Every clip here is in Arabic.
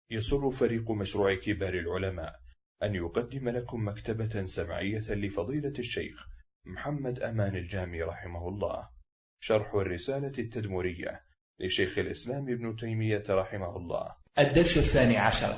يسر فريق مشروع كبار العلماء أن يقدم لكم مكتبة سمعية لفضيلة الشيخ محمد أمان الجامي رحمه الله، شرح الرسالة التدمرية لشيخ الإسلام ابن تيمية رحمه الله. الدرس 12.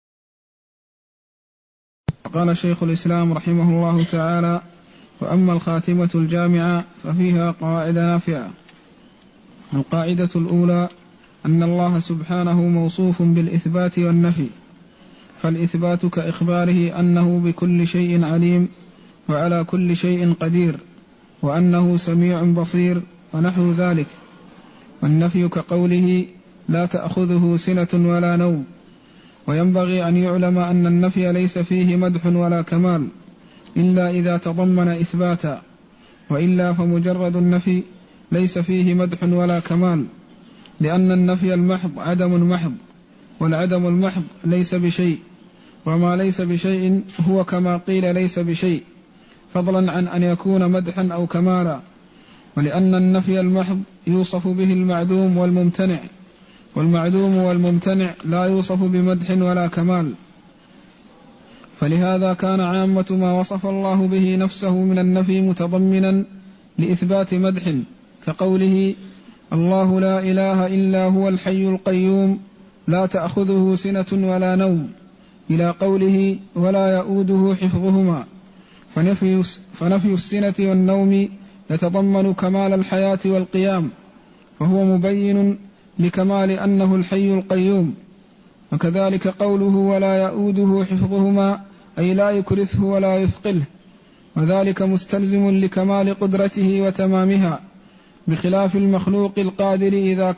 قال شيخ الإسلام رحمه الله تعالى: وأما الخاتمة الجامعة ففيها قواعد نافعة. القاعدة الأولى أن الله سبحانه موصوف بالإثبات والنفي، فالإثبات كإخباره أنه بكل شيء عليم وعلى كل شيء قدير وأنه سميع بصير ونحو ذلك، والنفي كقوله لا تأخذه سنة ولا نوم. وينبغي أن يعلم أن النفي ليس فيه مدح ولا كمال إلا إذا تضمن إثباتا، وإلا فمجرد النفي ليس فيه مدح ولا كمال، لأن النفي المحض عدم محض، والعدم المحض ليس بشيء، وما ليس بشيء هو كما قيل ليس بشيء، فضلا عن أن يكون مدحا أو كمالا. ولأن النفي المحض يوصف به المعدوم والممتنع، والمعدوم والممتنع لا يوصف بمدح ولا كمال. فلهذا كان عامة ما وصف الله به نفسه من النفي متضمنا لإثبات مدح، كقوله الله لا إله إلا هو الحي القيوم لا تأخذه سنة ولا نوم، إلى قوله ولا يؤوده حفظهما. فنفي السنة والنوم يتضمن كمال الحياة والقيام، فهو مبين لكمال أنه الحي القيوم. وكذلك قوله ولا يؤوده حفظهما أي لا يكرثه ولا يثقله، وذلك مستلزم لكمال قدرته وتمامها، بخلاف المخلوق القادر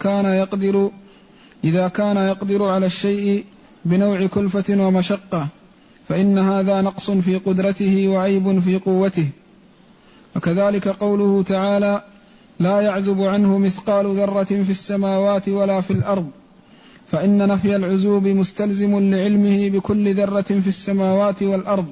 إذا كان يقدر على الشيء بنوع كلفة ومشقة، فإن هذا نقص في قدرته وعيب في قوته. وكذلك قوله تعالى لا يعزب عنه مثقال ذرة في السماوات ولا في الأرض، فإن نفي العزوب مستلزم لعلمه بكل ذرة في السماوات والأرض.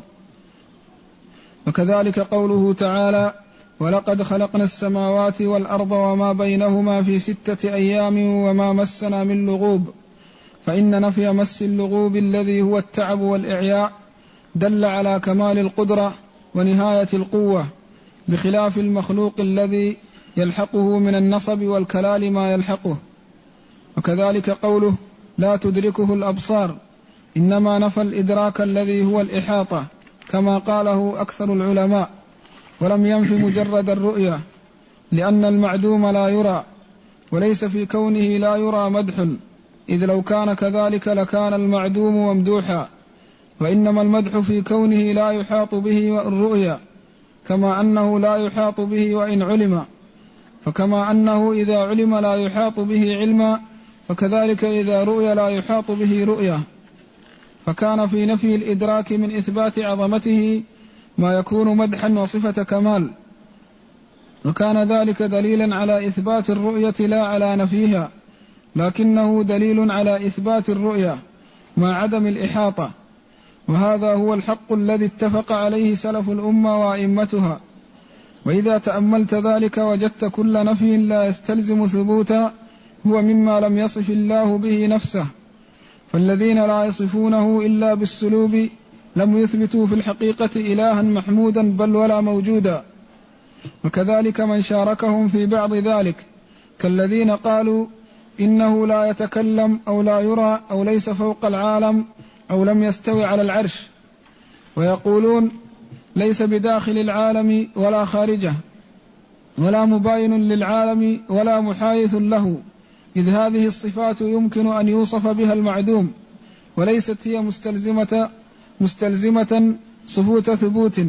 وكذلك قوله تعالى ولقد خلقنا السماوات والأرض وما بينهما في 6 أيام وما مسنا من لغوب، فإن نفي مس اللغوب الذي هو التعب والإعياء دل على كمال القدرة ونهاية القوة، بخلاف المخلوق الذي يلحقه من النصب والكلال ما يلحقه. وكذلك قوله لا تدركه الأبصار، إنما نفى الإدراك الذي هو الإحاطة كما قاله أكثر العلماء، ولم ينف مجرد الرؤية، لأن المعدوم لا يرى، وليس في كونه لا يرى مدح، إذ لو كان كذلك لكان المعدوم ممدوحا. وإنما المدح في كونه لا يحاط به الرؤيا، كما أنه لا يحاط به وإن علم، فكما أنه إذا علم لا يحاط به علما، فكذلك إذا رؤي لا يحاط به رؤيا. فكان في نفي الإدراك من إثبات عظمته ما يكون مدحا وصفة كمال، وكان ذلك دليلا على إثبات الرؤية لا على نفيها، لكنه دليل على إثبات الرؤية مع عدم الإحاطة. وهذا هو الحق الذي اتفق عليه سلف الأمة وأئمتها. وإذا تأملت ذلك وجدت كل نفي لا يستلزم ثبوتا هو مما لم يصف الله به نفسه، فالذين لا يصفونه إلا بالسلوب لم يثبتوا في الحقيقة إلها محمودا بل ولا موجودا. وكذلك من شاركهم في بعض ذلك، كالذين قالوا إنه لا يتكلم أو لا يرى أو ليس فوق العالم أو لم يستوي على العرش، ويقولون ليس بداخل العالم ولا خارجه، ولا مباين للعالم ولا محايث له، إذ هذه الصفات يمكن أن يوصف بها المعدوم، وليست هي مستلزمة صفوت ثبوت،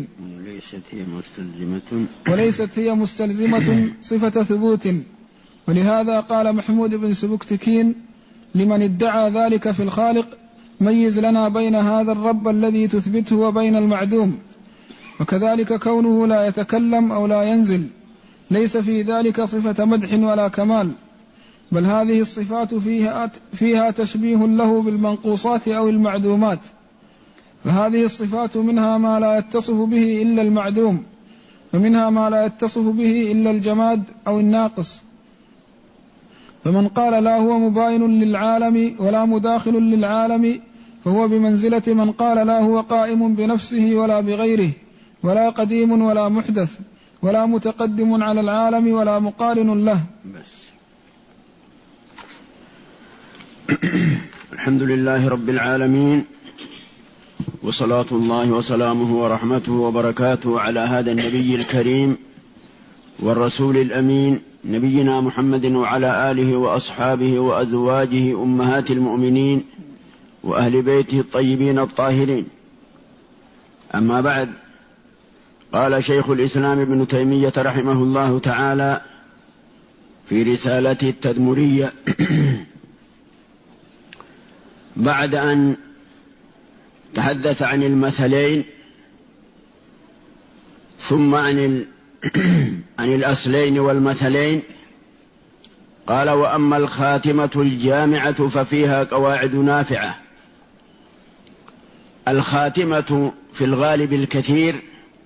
وليست هي مستلزمة صفة ثبوت. ولهذا قال محمود بن سبكتكين لمن ادعى ذلك في الخالق ميز لنا بين هذا الرب الذي تثبته وبين المعدوم. وكذلك كونه لا يتكلم أو لا ينزل ليس في ذلك صفة مدح ولا كمال، بل هذه الصفات فيها تشبيه له بالمنقوصات أو المعدومات، فهذه الصفات منها ما لا يتصف به إلا المعدوم، ومنها ما لا يتصف به إلا الجماد أو الناقص. فمن قال لا هو مباين للعالم ولا مداخل للعالم فهو بمنزلة من قال لا هو قائم بنفسه ولا بغيره ولا قديم ولا محدث ولا متقدم على العالم ولا مقارن له. الحمد لله رب العالمين، وصلاة الله وسلامه ورحمته وبركاته على هذا النبي الكريم والرسول الأمين نبينا محمد وعلى آله وأصحابه وأزواجه أمهات المؤمنين وأهل بيته الطيبين الطاهرين. أما بعد، قال شيخ الإسلام ابن تيمية رحمه الله تعالى في رسالته التدمرية بعد أن تحدث عن المثلين ثم عن الأصلين والمثلين، قال: وأما الخاتمة الجامعة ففيها قواعد نافعة. الخاتمة في الغالب الكثير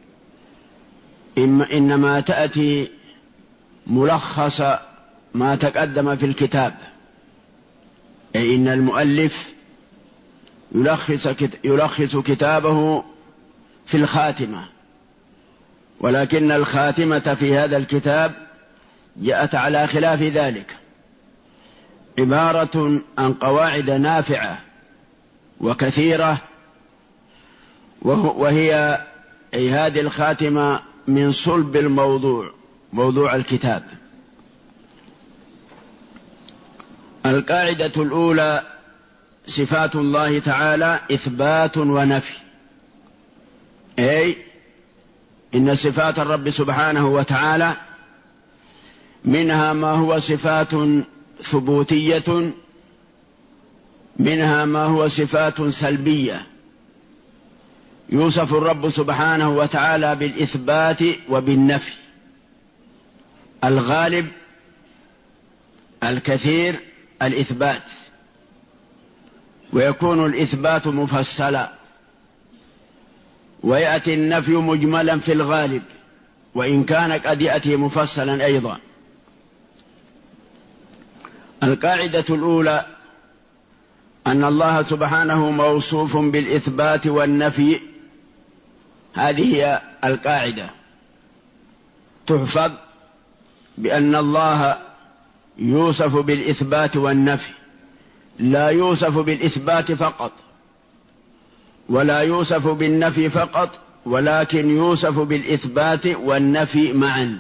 إنما تأتي ملخص ما تقدم في الكتاب، أي إن المؤلف يلخص كتابه في الخاتمة، ولكن الخاتمة في هذا الكتاب جاءت على خلاف ذلك، عبارة عن قواعد نافعة وكثيرة، وهي أي هذه الخاتمة من صلب موضوع الكتاب. القاعدة الأولى: صفات الله تعالى إثبات ونفي، أي إن صفات الرب سبحانه وتعالى منها ما هو صفات ثبوتية، منها ما هو صفات سلبية. يوصف الرب سبحانه وتعالى بالإثبات وبالنفي، الغالب الكثير الإثبات، ويكون الإثبات مفصلا، ويأتي النفي مجملا في الغالب، وإن كان قد يأتي مفصلا أيضا. القاعدة الأولى أن الله سبحانه موصوف بالإثبات والنفي، هذه هي القاعدة، تحفظ بأن الله يوصف بالإثبات والنفي، لا يوصف بالإثبات فقط ولا يوصف بالنفي فقط، ولكن يوصف بالإثبات والنفي معا.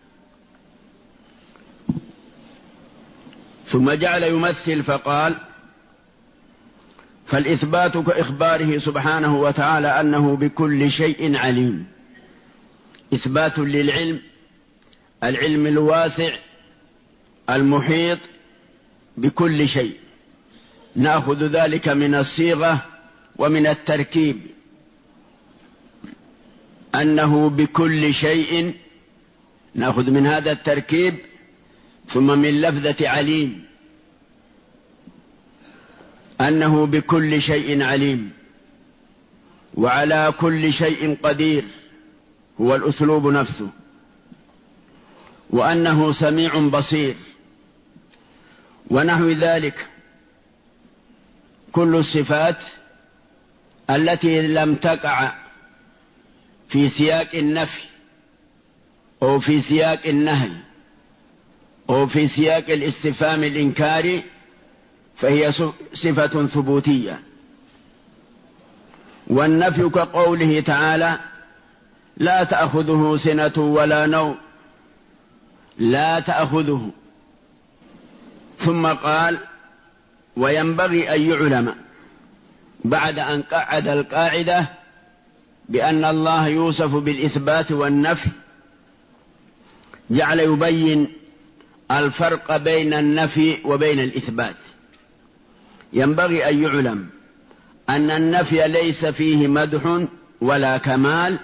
ثم جعل يمثل فقال: فالإثبات كإخباره سبحانه وتعالى أنه بكل شيء عليم، إثبات للعلم، العلم الواسع المحيط بكل شيء. نأخذ ذلك من الصيغة ومن التركيب، أنه بكل شيء، نأخذ من هذا التركيب، ثم من لفظة عليم، أنه بكل شيء عليم، وعلى كل شيء قدير، هو الأسلوب نفسه، وأنه سميع بصير، ونحو ذلك. كل الصفات التي لم تقع في سياق النفي أو في سياق النهي أو في سياق الاستفهام الإنكاري فهي صفة ثبوتية. والنفي كقوله تعالى: لا تأخذه سنة ولا نوم، لا تأخذه. ثم قال: وينبغي أن يعلم، بعد أن قعد القاعدة بأن الله يوصف بالإثبات والنفي، جعل يبين الفرق بين النفي وبين الإثبات. ينبغي أن يعلم أن النفي ليس فيه مدح ولا كمال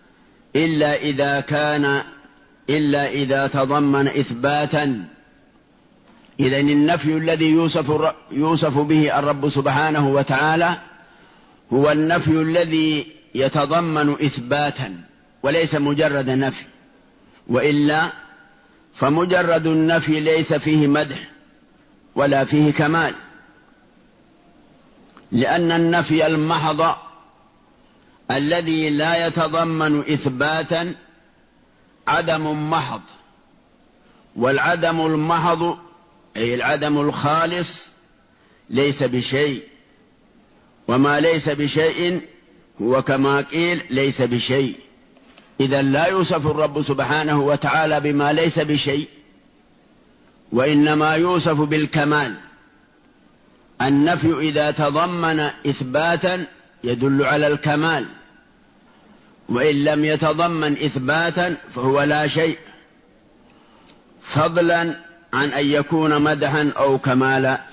إلا إذا تضمن إثباتا. إذن النفي الذي يوصف به الرب سبحانه وتعالى هو النفي الذي يتضمن إثباتا وليس مجرد نفي، وإلا فمجرد النفي ليس فيه مدح ولا فيه كمال، لأن النفي المحض الذي لا يتضمن إثباتا عدم محض، والعدم المحض أي العدم الخالص ليس بشيء، وما ليس بشيء هو كما قيل ليس بشيء. إذا لا يوصف الرب سبحانه وتعالى بما ليس بشيء، وإنما يوصف بالكمال. النفي إذا تضمن إثباتا يدل على الكمال، وإن لم يتضمن إثباتا فهو لا شيء، فضلا عن أن يكون مدحا أو كمالا.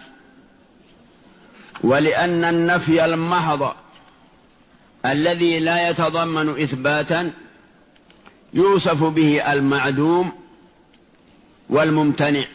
ولأن النفي المحض الذي لا يتضمن إثباتا يوصف به المعدوم والممتنع.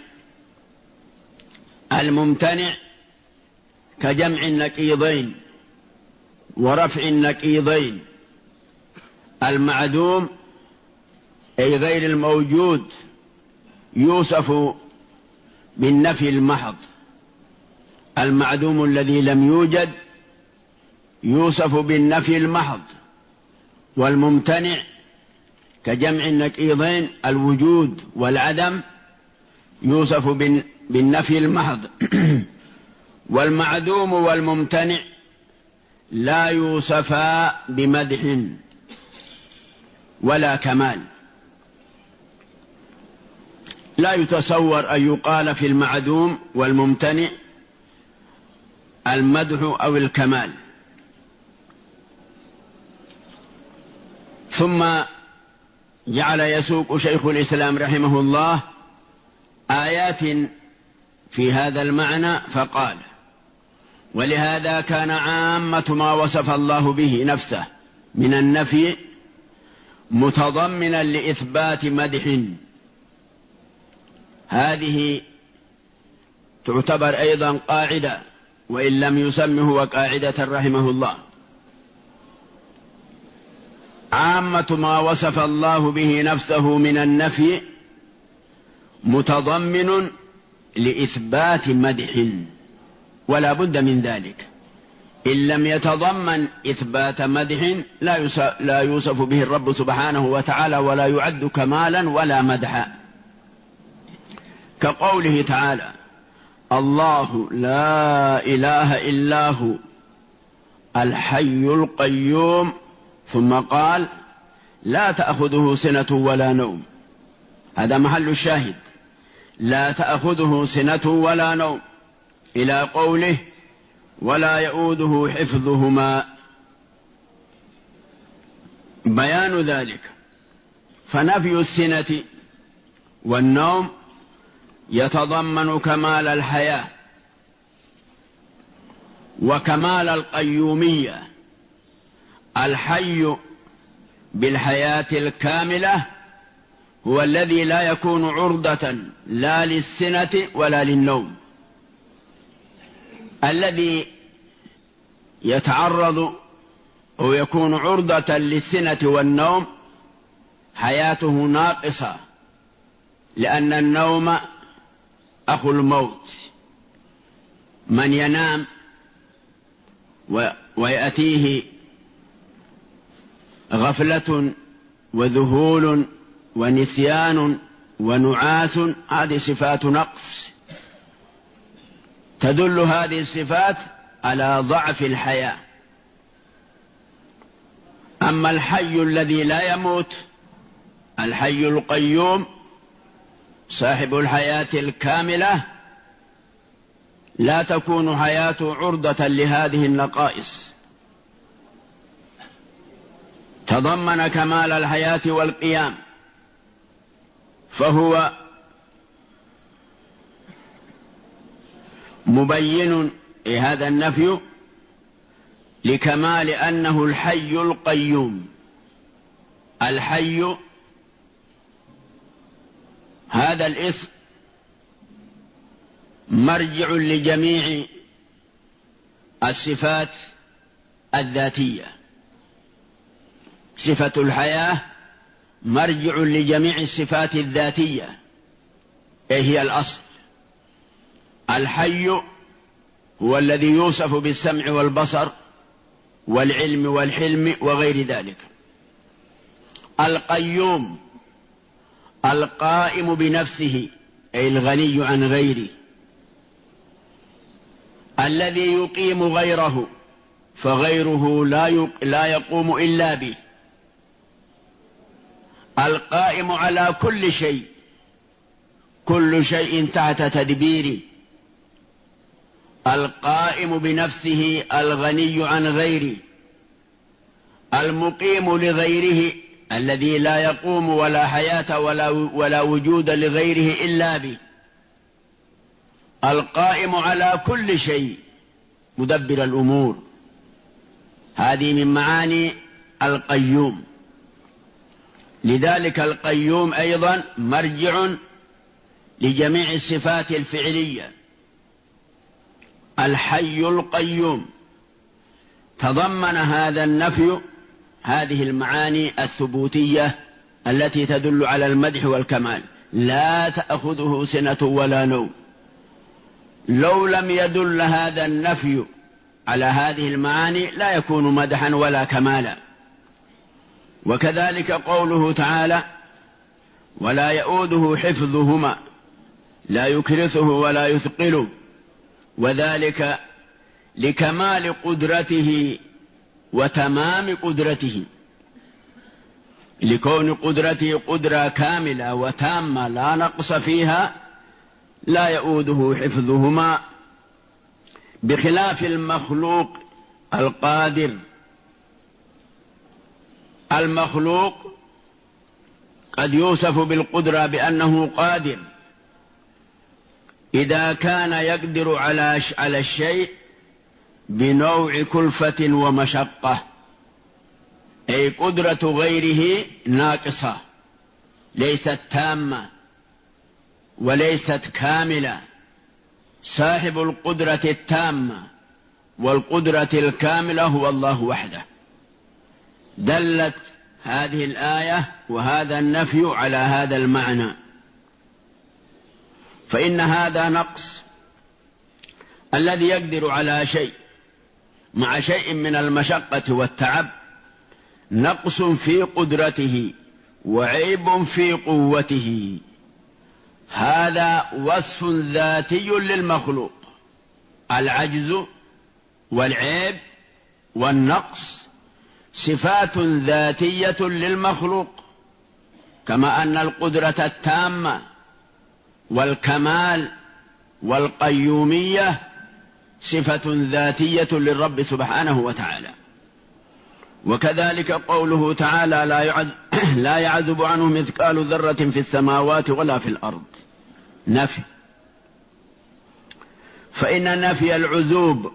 الممتنع كجمع النقيضين ورفع النقيضين. المعدوم أي غير الموجود يوصف بالنفي المحض. المعدوم الذي لم يوجد يوصف بالنفي المحض، والممتنع كجمع النقيضين الوجود والعدم يوصف بالنفي المحض. والمعدوم والممتنع لا يوصفا بمدح ولا كمال. لا يتصور أن يقال في المعدوم والممتنع المدح أو الكمال. ثم جعل يسوق شيخ الإسلام رحمه الله آيات في هذا المعنى فقال: ولهذا كان عامة ما وصف الله به نفسه من النفي متضمنا لإثبات مدح. هذه تعتبر أيضا قاعدة، وإن لم يسمه قاعدة رحمه الله. عامة ما وصف الله به نفسه من النفي متضمن لإثبات مدح، ولا بد من ذلك. إن لم يتضمن إثبات مدح لا يوصف به الرب سبحانه وتعالى، ولا يعد كمالا ولا مدحا. كقوله تعالى: الله لا إله إلا هو الحي القيوم، ثم قال: لا تأخذه سنة ولا نوم. هذا محل الشاهد، لا تأخذه سنة ولا نوم، إلى قوله: ولا يؤوده حفظهما. بيان ذلك. فنفي السنة والنوم يتضمن كمال الحياة وكمال القيومية. الحي بالحياة الكاملة هو الذي لا يكون عرضة لا للسنة ولا للنوم. الذي يتعرض أو يكون عرضة للسنة والنوم حياته ناقصة، لأن النوم أخو الموت. من ينام ويأتيه غفلة وذهول ونسيان ونعاس، هذه صفات نقص، تدل هذه الصفات على ضعف الحياة. أما الحي الذي لا يموت، الحي القيوم صاحب الحياة الكاملة، لا تكون حياته عرضة لهذه النقائص. تضمن كمال الحياة والقيام، فهو مبين هذا النفي لكمال أنه الحي القيوم. الحي هذا الاسم مرجع لجميع الصفات الذاتية. صفة الحياة مرجع لجميع الصفات الذاتية، هي الأصل. الحي هو الذي يوصف بالسمع والبصر والعلم والحلم وغير ذلك. القيوم القائم بنفسه أي الغني عن غيره، الذي يقيم غيره فغيره لا يقوم إلا به، القائم على كل شيء، كل شيء تحت تدبيره، القائم بنفسه الغني عن غيره، المقيم لغيره الذي لا يقوم ولا حياة ولا وجود لغيره إلا به، القائم على كل شيء، مدبر الأمور. هذه من معاني القيوم. لذلك القيوم أيضا مرجع لجميع الصفات الفعلية. الحي القيوم تضمن هذا النفي هذه المعاني الثبوتية التي تدل على المدح والكمال. لا تأخذه سنة ولا نوم. لو لم يدل هذا النفي على هذه المعاني لا يكون مدحا ولا كمالا. وكذلك قوله تعالى: ولا يؤوده حفظهما لا يكرثه ولا يثقله، وذلك لكمال قدرته وتمام قدرته، لكون قدرته قدرة كاملة وتامة لا نقص فيها، لا يؤوده حفظهما، بخلاف المخلوق القادر. المخلوق قد يوصف بالقدرة بأنه قادر إذا كان يقدر على الشيء بنوع كلفة ومشقة، أي قدرة غيره ناقصة ليست تامة وليست كاملة. صاحب القدرة التامة والقدرة الكاملة هو الله وحده. دلت هذه الآية وهذا النفي على هذا المعنى. فإن هذا نقص، الذي يقدر على شيء مع شيء من المشقة والتعب نقص في قدرته وعيب في قوته. هذا وصف ذاتي للمخلوق، العجز والعيب والنقص صفات ذاتية للمخلوق، كما أن القدرة التامة والكمال والقيومية صفة ذاتية للرب سبحانه وتعالى. وكذلك قوله تعالى: لا يعزب عنه مثقال ذرة في السماوات ولا في الأرض. نفي. فإن نفي العزوب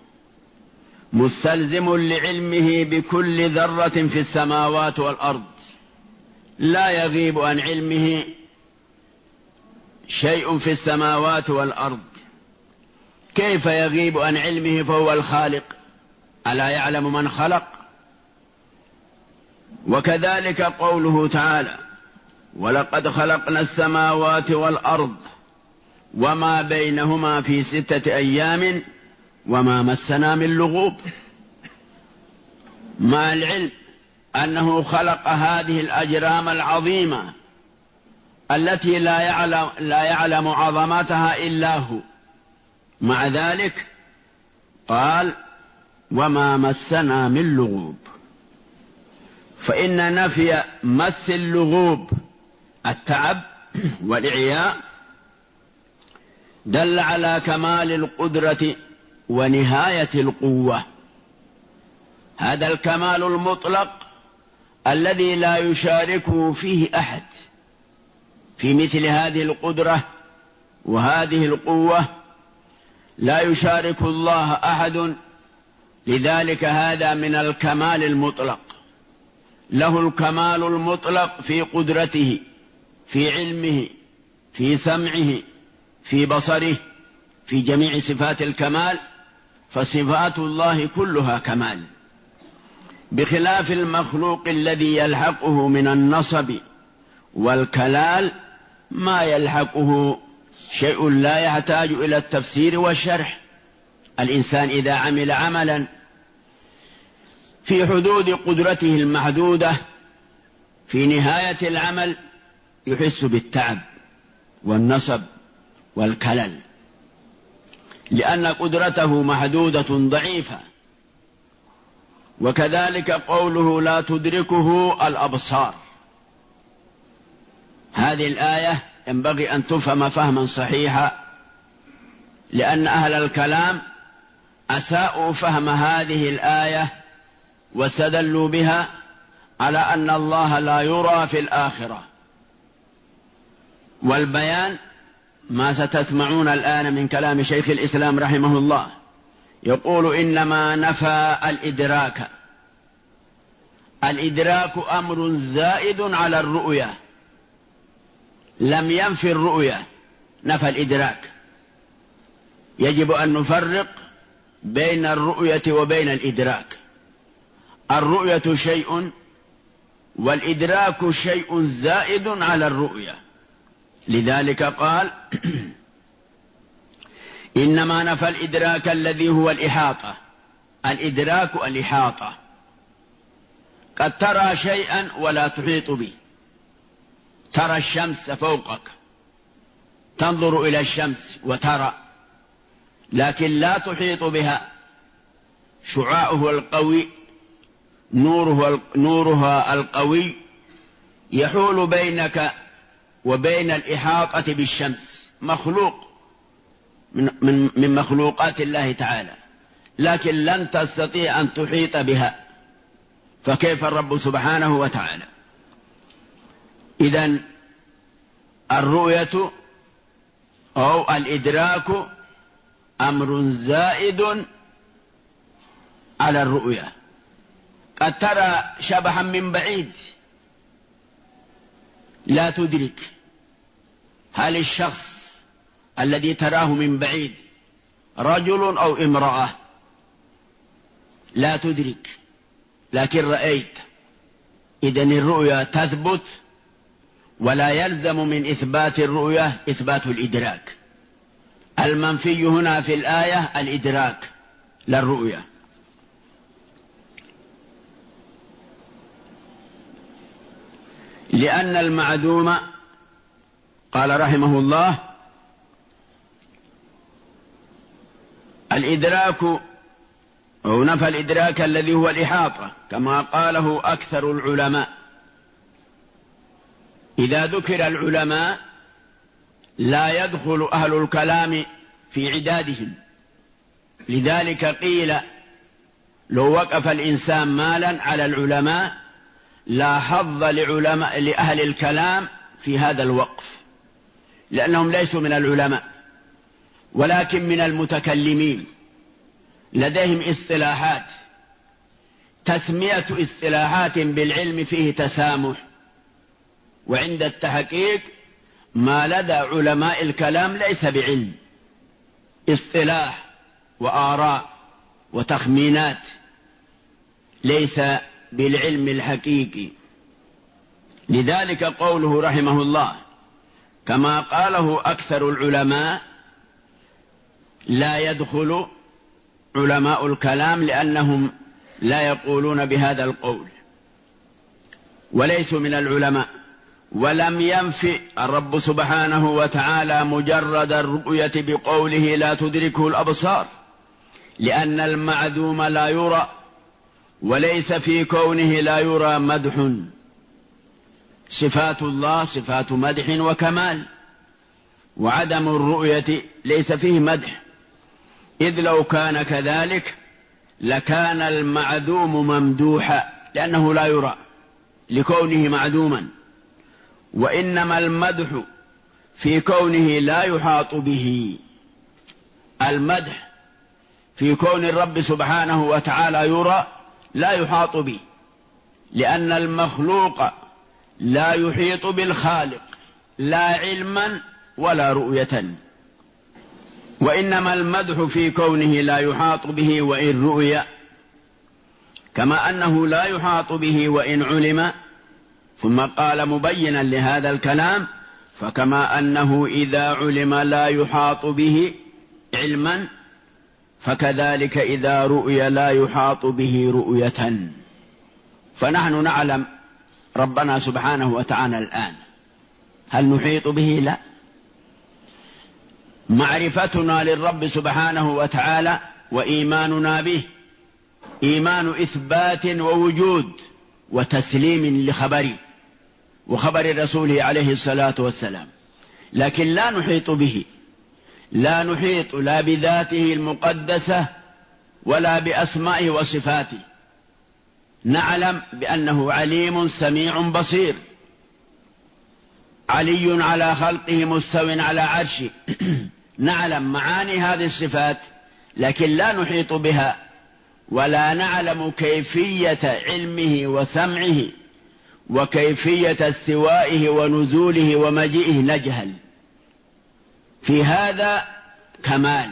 مستلزم لعلمه بكل ذرة في السماوات والأرض، لا يغيب عن علمه شيء في السماوات والأرض. كيف يغيب عن علمه فهو الخالق؟ ألا يعلم من خلق؟ وكذلك قوله تعالى: ولقد خلقنا السماوات والأرض وما بينهما في 6 أيام وما مسنا من لغوب. مع العلم أنه خلق هذه الأجرام العظيمة التي لا يعلم عظمتها إلا هو، مع ذلك قال: وما مسنا من لغوب. فإن نفي مس اللغوب التعب والإعياء دل على كمال القدرة ونهاية القوة. هذا الكمال المطلق الذي لا يشاركه فيه أحد في مثل هذه القدرة وهذه القوة، لا يشارك الله أحد. لذلك هذا من الكمال المطلق. له الكمال المطلق في قدرته، في علمه، في سمعه، في بصره، في جميع صفات الكمال. فصفات الله كلها كمال، بخلاف المخلوق الذي يلحقه من النصب والكلال ما يلحقه شيء لا يحتاج إلى التفسير والشرح. الإنسان إذا عمل عملا في حدود قدرته المحدودة في نهاية العمل يحس بالتعب والنصب والكلل، لأن قدرته محدودة ضعيفة. وكذلك قوله لا تدركه الأبصار، هذه الآية ينبغي أن تفهم فهما صحيحا، لأن أهل الكلام أساءوا فهم هذه الآية واستدلوا بها على أن الله لا يرى في الآخرة. والبيان ما ستسمعون الآن من كلام شيخ الإسلام رحمه الله، يقول إنما نفى الإدراك. الإدراك أمر زائد على الرؤية، لم ينفي الرؤية، نفى الإدراك. يجب أن نفرق بين الرؤية وبين الإدراك. الرؤية شيء والإدراك شيء زائد على الرؤية. لذلك قال إنما نفى الإدراك الذي هو الإحاطة. الإدراك الإحاطة، قد ترى شيئا ولا تحيط به، ترى الشمس فوقك، تنظر إلى الشمس وترى، لكن لا تحيط بها. شعاعه القوي، نورها القوي يحول بينك وبين الإحاطة بالشمس، مخلوق من مخلوقات الله تعالى، لكن لن تستطيع أن تحيط بها، فكيف الرب سبحانه وتعالى؟ إذن الرؤية أو الإدراك أمر زائد على الرؤية. قد ترى شبحا من بعيد لا تدرك هل الشخص الذي تراه من بعيد رجل أو امرأة، لا تدرك، لكن رأيت. إذن الرؤية تثبت، ولا يلزم من إثبات الرؤية إثبات الإدراك. المنفي هنا في الآية الإدراك لا الرؤية. لأن المعدوم، قال رحمه الله، الإدراك أو نفى الإدراك الذي هو الإحاطة كما قاله أكثر العلماء. إذا ذكر العلماء لا يدخل أهل الكلام في عدادهم. لذلك قيل لو وقف الإنسان مالا على العلماء لا حظ لأهل الكلام في هذا الوقف، لأنهم ليسوا من العلماء ولكن من المتكلمين، لديهم اصطلاحات. تسمية اصطلاحات بالعلم فيه تسامح، وعند التحقيق ما لدى علماء الكلام ليس بعلم، اصطلاح وآراء وتخمينات، ليس بالعلم الحقيقي. لذلك قوله رحمه الله كما قاله أكثر العلماء لا يدخل علماء الكلام، لأنهم لا يقولون بهذا القول وليسوا من العلماء. ولم ينفي الرب سبحانه وتعالى مجرد الرؤية بقوله لا تدركه الأبصار، لأن المعدوم لا يرى، وليس في كونه لا يرى مدح. صفات الله صفات مدح وكمال، وعدم الرؤية ليس فيه مدح، إذ لو كان كذلك لكان المعدوم ممدوحا، لأنه لا يرى لكونه معدوما. وإنما المدح في كونه لا يحاط به. المدح في كون الرب سبحانه وتعالى يرى لا يحاط به، لأن المخلوق لا يحيط بالخالق لا علما ولا رؤية. وإنما المدح في كونه لا يحاط به وإن رؤي، كما أنه لا يحاط به وإن علم. ثم قال مبينا لهذا الكلام فكما أنه إذا علم لا يحاط به علما فكذلك إذا رؤي لا يحاط به رؤية. فنحن نعلم ربنا سبحانه وتعالى الآن، هل نحيط به؟ لا. معرفتنا للرب سبحانه وتعالى وإيماننا به إيمان إثبات ووجود وتسليم لخبره وخبر رسوله عليه الصلاة والسلام، لكن لا نحيط به، لا نحيط لا بذاته المقدسة ولا بأسمائه وصفاته. نعلم بأنه عليم سميع بصير، علي على خلقه مستو على عرشه. نعلم معاني هذه الصفات لكن لا نحيط بها، ولا نعلم كيفية علمه وسمعه وكيفية استوائه ونزوله ومجيئه، نجهل. في هذا كمال،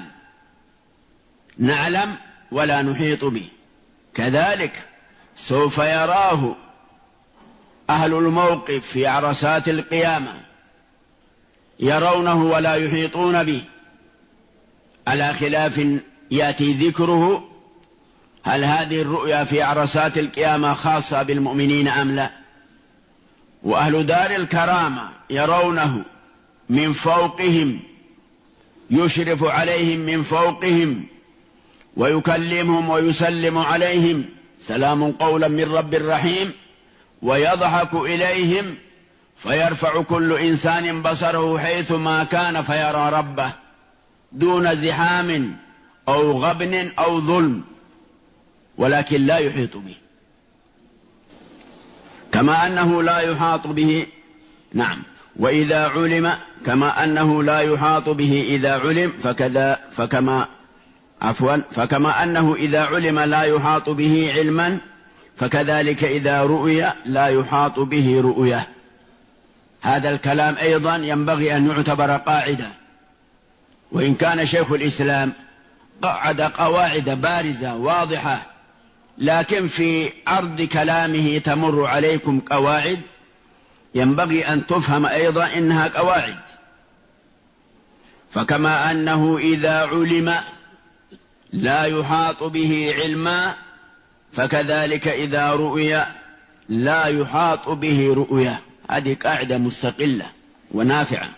نعلم ولا نحيط به. كذلك سوف يراه أهل الموقف في عرصات القيامة، يرونه ولا يحيطون به، على خلاف يأتي ذكره هل هذه الرؤيا في عرصات القيامة خاصة بالمؤمنين أم لا. وأهل دار الكرامة يرونه من فوقهم، يشرف عليهم من فوقهم ويكلمهم ويسلم عليهم سلام قولا من رب رحيم، ويضحك إليهم فيرفع كل إنسان بصره حيث ما كان فيرى ربه دون زحام أو غبن أو ظلم، ولكن لا يحيط به. كما أنه لا يحاط به، نعم، وإذا علم كما أنه لا يحاط به إذا علم فكما أنه إذا علم لا يحاط به علما فكذلك إذا رؤي لا يحاط به رؤية. هذا الكلام أيضا ينبغي أن يعتبر قاعدة، وإن كان شيخ الإسلام قعد قواعد بارزة واضحة، لكن في عرض كلامه تمر عليكم قواعد ينبغي أن تفهم أيضا إنها قواعد. فكما أنه إذا علم لا يحاط به علما فكذلك إذا رؤي لا يحاط به رؤية. هذه قاعدة مستقلة ونافعة.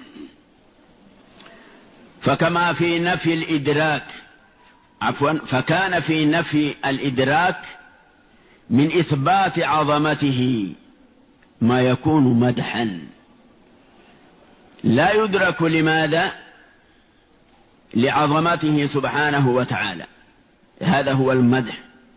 فكما في نفي الإدراك فكان في نفي الإدراك من إثبات عظمته ما يكون مدحا، لا يدرك. لماذا؟ لعظمته سبحانه وتعالى، هذا هو المدح.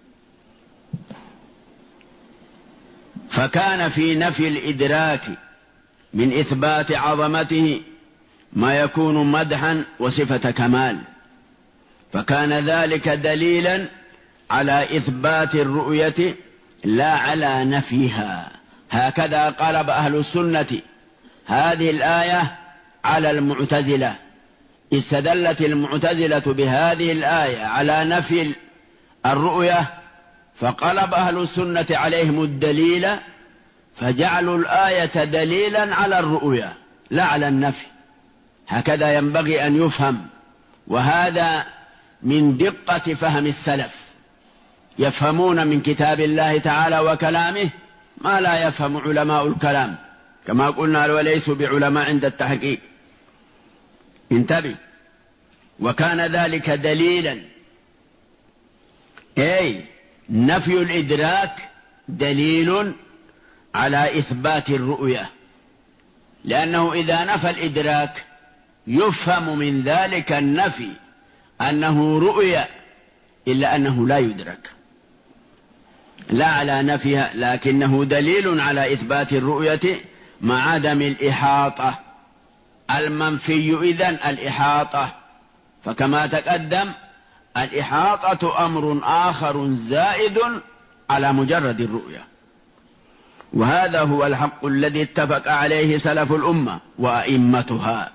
فكان في نفي الإدراك من إثبات عظمته ما يكون مدحا وصفة كمال، فكان ذلك دليلا على إثبات الرؤية لا على نفيها. هكذا قلب أهل السنة هذه الآية على المعتزلة. استدلت المعتزلة بهذه الآية على نفي الرؤية، فقلب أهل السنة عليهم الدليل فجعلوا الآية دليلا على الرؤية لا على النفي. هكذا ينبغي أن يفهم، وهذا من دقة فهم السلف، يفهمون من كتاب الله تعالى وكلامه ما لا يفهم علماء الكلام، كما قلنا وليسوا بعلماء عند التحقيق. انتبه. وكان ذلك دليلا، أي نفي الإدراك دليل على إثبات الرؤية، لأنه إذا نفى الإدراك يفهم من ذلك النفي أنه رؤية، إلا أنه لا يدرك، لا على نفيها، لكنه دليل على إثبات الرؤية مع عدم الإحاطة. المنفي إذن الإحاطة، فكما تقدم الإحاطة أمر آخر زائد على مجرد الرؤية، وهذا هو الحق الذي اتفق عليه سلف الأمة وأئمتها.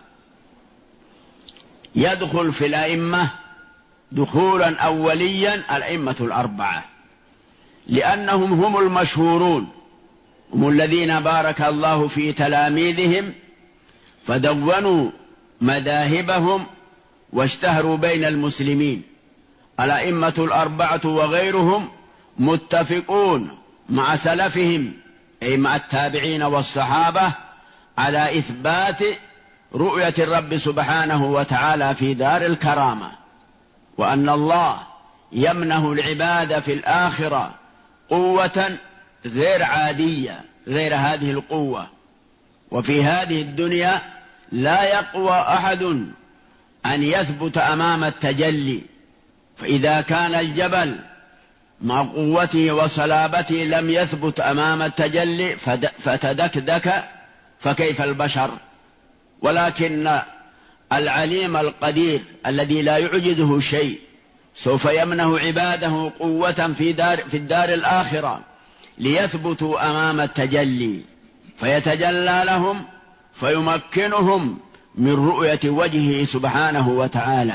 يدخل في الأئمة دخولا أوليا الأئمة الأربعة، لأنهم هم المشهورون، هم الذين بارك الله في تلاميذهم فدونوا مذاهبهم واشتهروا بين المسلمين. الأئمة الأربعة وغيرهم متفقون مع سلفهم أي مع التابعين والصحابة على إثبات رؤية الرب سبحانه وتعالى في دار الكرامة، وأن الله يمنه العباد في الآخرة قوة غير عادية غير هذه القوة، وفي هذه الدنيا لا يقوى أحد أن يثبت أمام التجلي، فإذا كان الجبل مع قوته وصلابته لم يثبت أمام التجلي فتدكدك، فكيف البشر؟ ولكن العليم القدير الذي لا يعجزه شيء سوف يمنه عباده قوة في الدار الآخرة ليثبتوا أمام التجلي، فيتجلى لهم فيمكنهم من رؤية وجهه سبحانه وتعالى.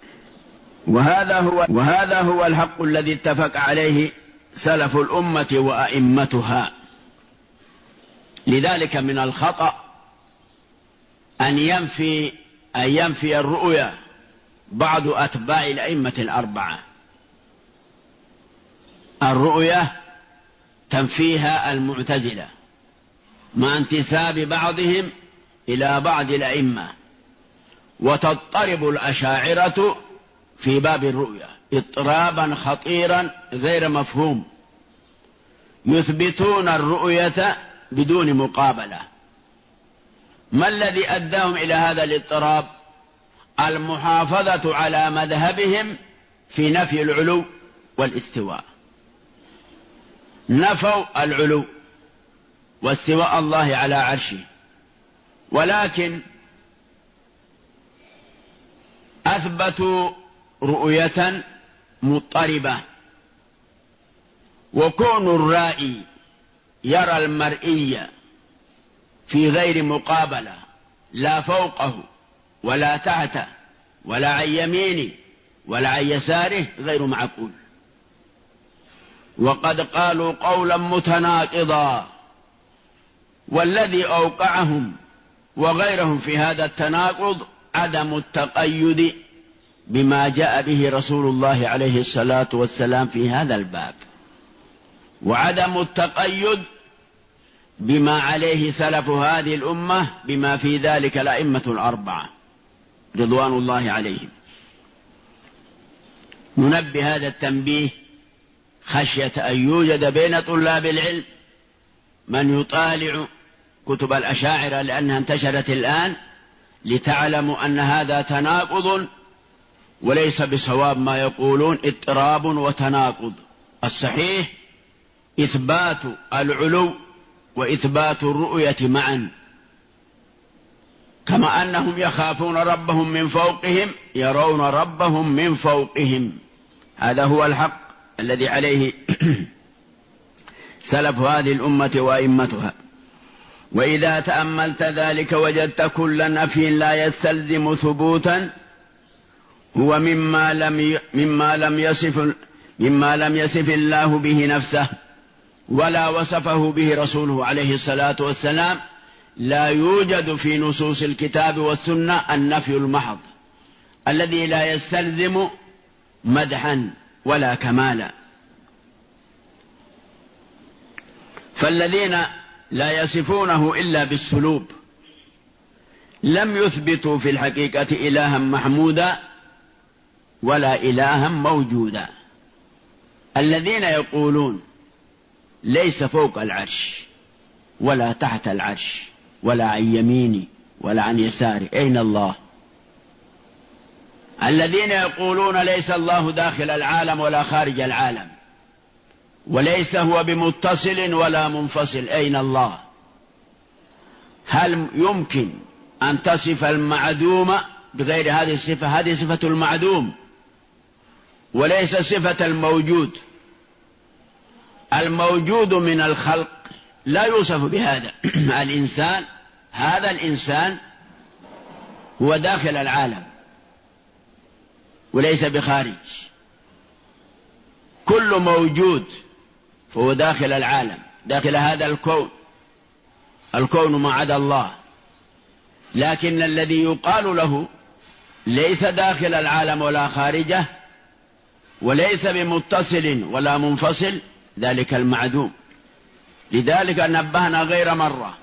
وهذا هو الحق الذي اتفق عليه سلف الأمة وأئمتها. لذلك من الخطأ أن ينفي الرؤية بعض أتباع الأئمة الأربعة. الرؤية تنفيها المعتزلة مع انتساب بعضهم إلى بعض الأئمة، وتضطرب الأشاعرة في باب الرؤية اضطرابا خطيرا غير مفهوم، يثبتون الرؤية بدون مقابلة. ما الذي أداهم إلى هذا الاضطراب؟ المحافظة على مذهبهم في نفي العلو والاستواء. نفوا العلو واستواء الله على عرشه، ولكن أثبتوا رؤية مضطربة. وكون الرائي يرى المرئي في غير مقابلة، لا فوقه ولا تحته ولا عن يمينه ولا عن يساره، غير معقول. وقد قالوا قولا متناقضا، والذي أوقعهم وغيرهم في هذا التناقض عدم التقيد بما جاء به رسول الله عليه الصلاة والسلام في هذا الباب، وعدم التقيد بما عليه سلف هذه الأمة، بما في ذلك الأئمة الأربعة رضوان الله عليهم. ننبه هذا التنبيه خشية أن يوجد بين طلاب العلم من يطالع كتب الأشاعرة لأنها انتشرت الآن، لتعلموا أن هذا تناقض وليس بصواب ما يقولون، اضطراب وتناقض. الصحيح إثبات العلو وإثبات الرؤية معا، كما أنهم يخافون ربهم من فوقهم يرون ربهم من فوقهم. هذا هو الحق الذي عليه سلف هذه الأمة وأئمتها. وإذا تأملت ذلك وجدت كل نفي لا يستلزم ثبوتا هو مما لم يصف الله به نفسه ولا وصفه به رسوله عليه الصلاة والسلام. لا يوجد في نصوص الكتاب والسنة النفي المحض الذي لا يستلزم مدحا ولا كمالا. فالذين لا يصفونه إلا بالسلوب لم يثبتوا في الحقيقة إلها محمودا ولا إلها موجودا. الذين يقولون ليس فوق العرش ولا تحت العرش ولا عن يميني ولا عن يساري، أين الله؟ الذين يقولون ليس الله داخل العالم ولا خارج العالم، وليس هو بمتصل ولا منفصل، أين الله؟ هل يمكن أن تصف المعدوم بغير هذه الصفة؟ هذه صفة المعدوم وليس صفة الموجود. الموجود من الخلق لا يوصف بهذا. الإنسان، هذا الإنسان هو داخل العالم وليس بخارج. كل موجود فهو داخل العالم، داخل هذا الكون، الكون ما عدا الله. لكن الذي يقال له ليس داخل العالم ولا خارجه، وليس بمتصل ولا منفصل، ذلك المعدوم. لذلك نبهنا غير مرة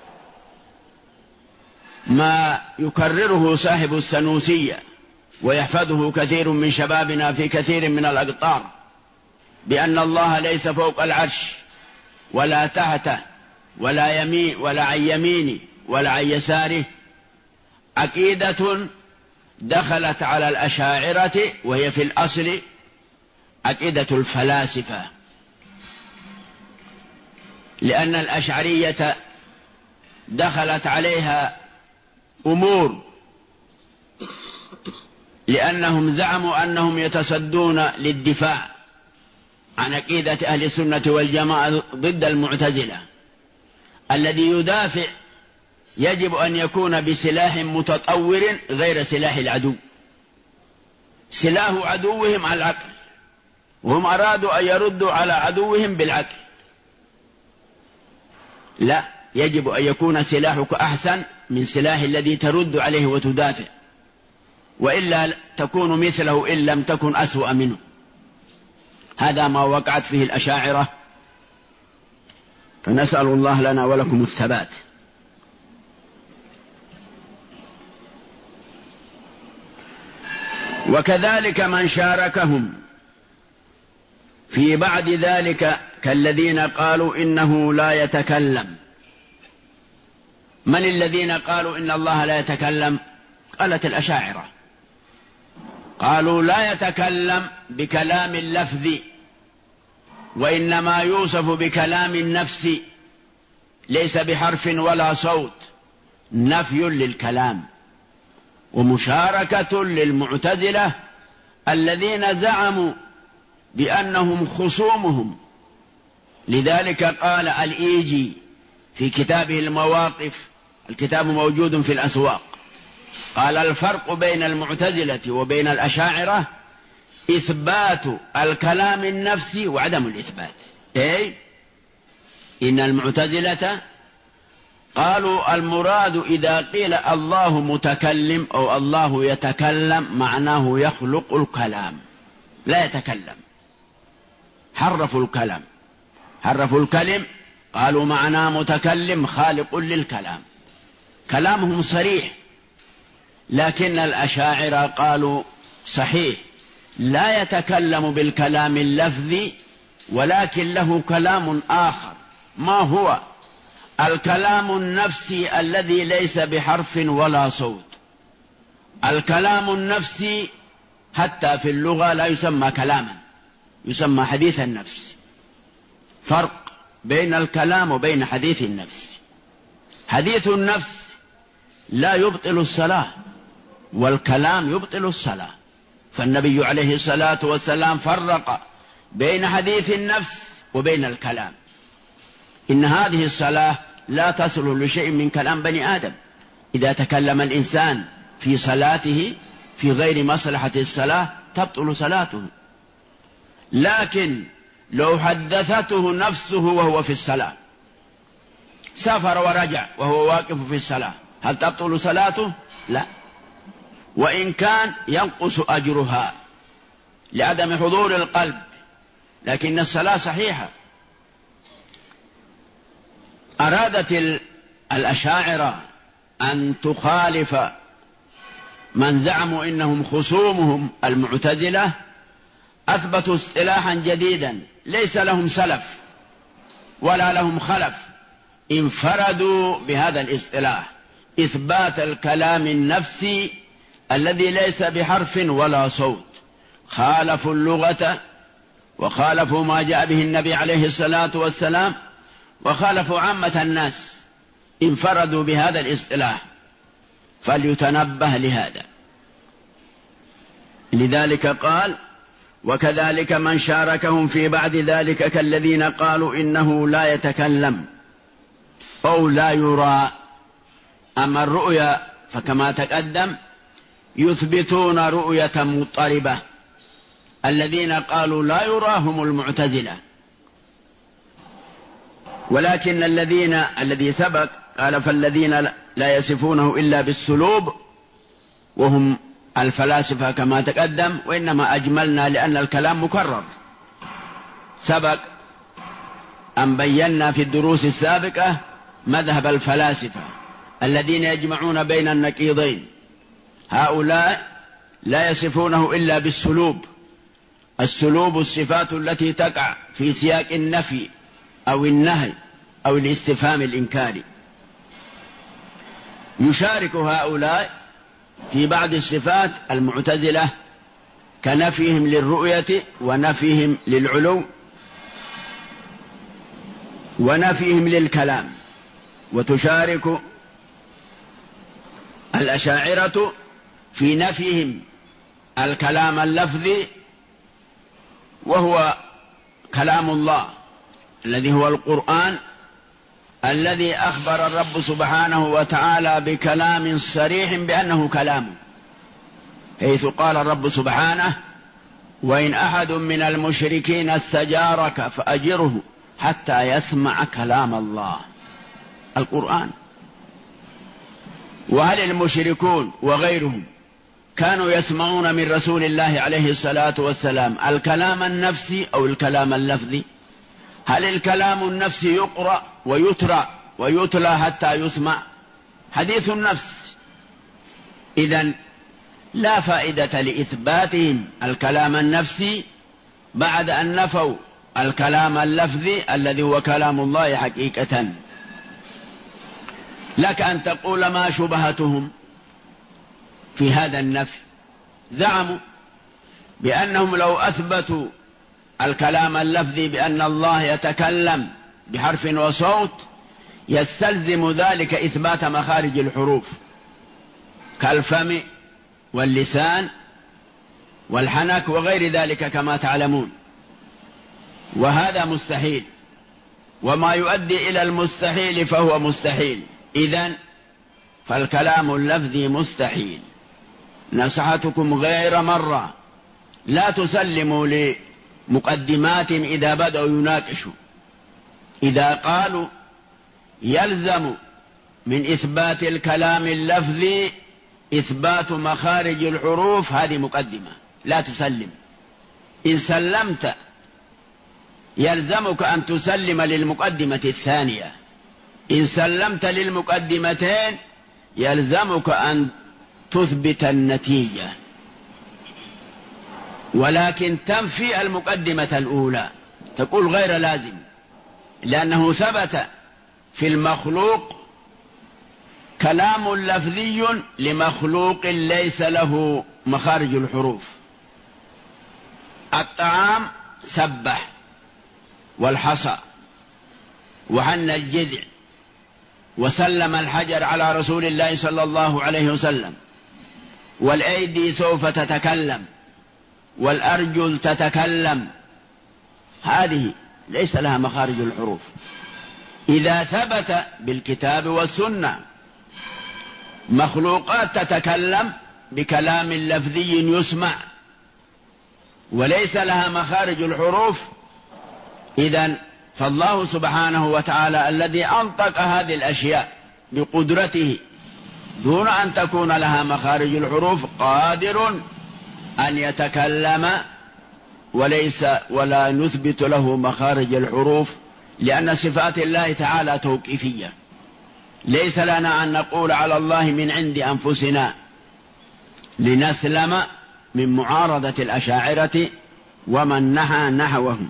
ما يكرره صاحب السنوسية ويحفظه كثير من شبابنا في كثير من الأقطار، بأن الله ليس فوق العرش ولا تحته ولا يمين ولا عن يمينه ولا عن يساره، عقيدة دخلت على الأشاعرة، وهي في الأصل عقيدة الفلاسفة، لأن الأشعرية دخلت عليها أمور، لأنهم زعموا أنهم يتصدون للدفاع عن عقيدة أهل السنة والجماعة ضد المعتزلة. الذي يدافع يجب أن يكون بسلاح متطور غير سلاح العدو. سلاح عدوهم العقل، وهم أرادوا أن يردوا على عدوهم بالعقل. لا، يجب أن يكون سلاحك أحسن من سلاح الذي ترد عليه وتدافع، وإلا تكون مثله إن لم تكن أسوأ منه. هذا ما وقعت فيه الأشاعرة، فنسأل الله لنا ولكم الثبات. وكذلك من شاركهم في بعد ذلك كالذين قالوا إنه لا يتكلم. من الذين قالوا إن الله لا يتكلم؟ قالت الأشاعرة، قالوا لا يتكلم بكلام اللفظ، وإنما يوصف بكلام النفس، ليس بحرف ولا صوت، نفي للكلام ومشاركة للمعتزلة الذين زعموا بأنهم خصومهم. لذلك قال الإيجي في كتابه المواقف، الكتاب موجود في الأسواق، قال الفرق بين المعتزلة وبين الأشاعرة إثبات الكلام النفسي وعدم الإثبات. أي إن المعتزلة قالوا المراد إذا قيل الله متكلم أو الله يتكلم معناه يخلق الكلام، لا يتكلم. حرفوا الكلام، حرفوا الكلم، قالوا معناه متكلم خالق للكلام، كلامهم صريح. لكن الأشاعرة قالوا صحيح، لا يتكلم بالكلام اللفظي، ولكن له كلام آخر. ما هو؟ الكلام النفسي الذي ليس بحرف ولا صوت. الكلام النفسي حتى في اللغة لا يسمى كلاما، يسمى حديث النفس. فرق بين الكلام وبين حديث النفس. حديث النفس لا يبطل الصلاة، والكلام يبطل الصلاة. فالنبي عليه الصلاة والسلام فرق بين حديث النفس وبين الكلام. إن هذه الصلاة لا تصل لشيء من كلام بني آدم. إذا تكلم الإنسان في صلاته في غير مصلحة الصلاة تبطل صلاته. لكن لو حدثته نفسه وهو في الصلاة، سافر ورجع وهو واقف في الصلاة، هل تبطل صلاته؟ لا، وإن كان ينقص أجرها لعدم حضور القلب، لكن الصلاة صحيحة. أرادت الأشاعرة أن تخالف من زعموا إنهم خصومهم المعتزلة، أثبتوا اصطلاحا جديدا ليس لهم سلف ولا لهم خلف، انفردوا بهذا الاصطلاح، إثبات الكلام النفسي الذي ليس بحرف ولا صوت. خالفوا اللغة وخالفوا ما جاء به النبي عليه الصلاة والسلام، وخالفوا عامة الناس، انفردوا بهذا الاصطلاح، فليتنبه لهذا. لذلك قال وكذلك من شاركهم في بعد ذلك كالذين قالوا إنه لا يتكلم أو لا يرى. أما الرؤيا فكما تقدم يثبتون رؤية مضطربة. الذين قالوا لا يرى هم المعتزلة، ولكن الذي سبق قال فالذين لا يصفونه إلا بالسلوب وهم الفلاسفة كما تقدم، وإنما أجملنا لأن الكلام مكرر. سبق أن بينا في الدروس السابقة مذهب الفلاسفة الذين يجمعون بين النقيضين. هؤلاء لا يصفونه إلا بالسلوب. السلوب الصفات التي تقع في سياق النفي أو النهي أو الاستفهام الإنكاري. يشارك هؤلاء في بعض الصفات المعتزلة كنفيهم للرؤية ونفيهم للعلو ونفيهم للكلام، وتشارك الأشاعرة في نفيهم الكلام اللفظي وهو كلام الله الذي هو القرآن، الذي أخبر الرب سبحانه وتعالى بكلام صريح بأنه كلامه، حيث قال الرب سبحانه: وإن أحد من المشركين استجارك فأجره حتى يسمع كلام الله، القرآن. وهل المشركون وغيرهم كانوا يسمعون من رسول الله عليه الصلاة والسلام الكلام النفسي أو الكلام اللفظي؟ هل الكلام النفسي يقرأ ويتلى حتى يسمع؟ حديث النفس. إذن لا فائدة لإثباتهم الكلام النفسي بعد أن نفوا الكلام اللفظي الذي هو كلام الله حقيقة. لك أن تقول ما شبهتهم في هذا النفي. زعموا بأنهم لو أثبتوا الكلام اللفظي بأن الله يتكلم بحرف وصوت يستلزم ذلك إثبات مخارج الحروف كالفم واللسان والحنك وغير ذلك كما تعلمون، وهذا مستحيل، وما يؤدي إلى المستحيل فهو مستحيل. إذن فالكلام اللفظي مستحيل. نصحتكم غير مرة لا تسلموا لمقدماتهم إذا بدأوا يناقشوا. إذا قالوا يلزم من إثبات الكلام اللفظي إثبات مخارج الحروف، هذه مقدمة لا تسلم. إن سلمت يلزمك أن تسلم للمقدمة الثانية. إن سلمت للمقدمتين يلزمك أن تثبت النتيجة، ولكن تنفي المقدمة الأولى، تقول غير لازم، لأنه ثبت في المخلوق كلام لفظي لمخلوق ليس له مخارج الحروف. الطعام سبح والحصى وحن الجذع وسلم الحجر على رسول الله صلى الله عليه وسلم، والأيدي سوف تتكلم والأرجل تتكلم، هذه ليس لها مخارج الحروف. إذا ثبت بالكتاب والسنة مخلوقات تتكلم بكلام لفظي يسمع وليس لها مخارج الحروف، إذن فالله سبحانه وتعالى الذي أنطق هذه الأشياء بقدرته دون أن تكون لها مخارج الحروف قادر أن يتكلم ولا نثبت له مخارج الحروف، لأن صفات الله تعالى توقيفية. ليس لنا أن نقول على الله من عند أنفسنا لنسلم من معارضة الأشاعرة ومن نحى نحوهم.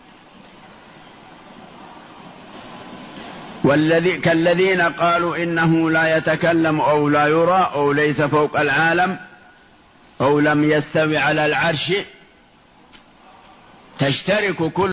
كالذين قالوا إنه لا يتكلم أو لا يرى أو ليس فوق العالم أو لم يستوي على العرش، تشترك كل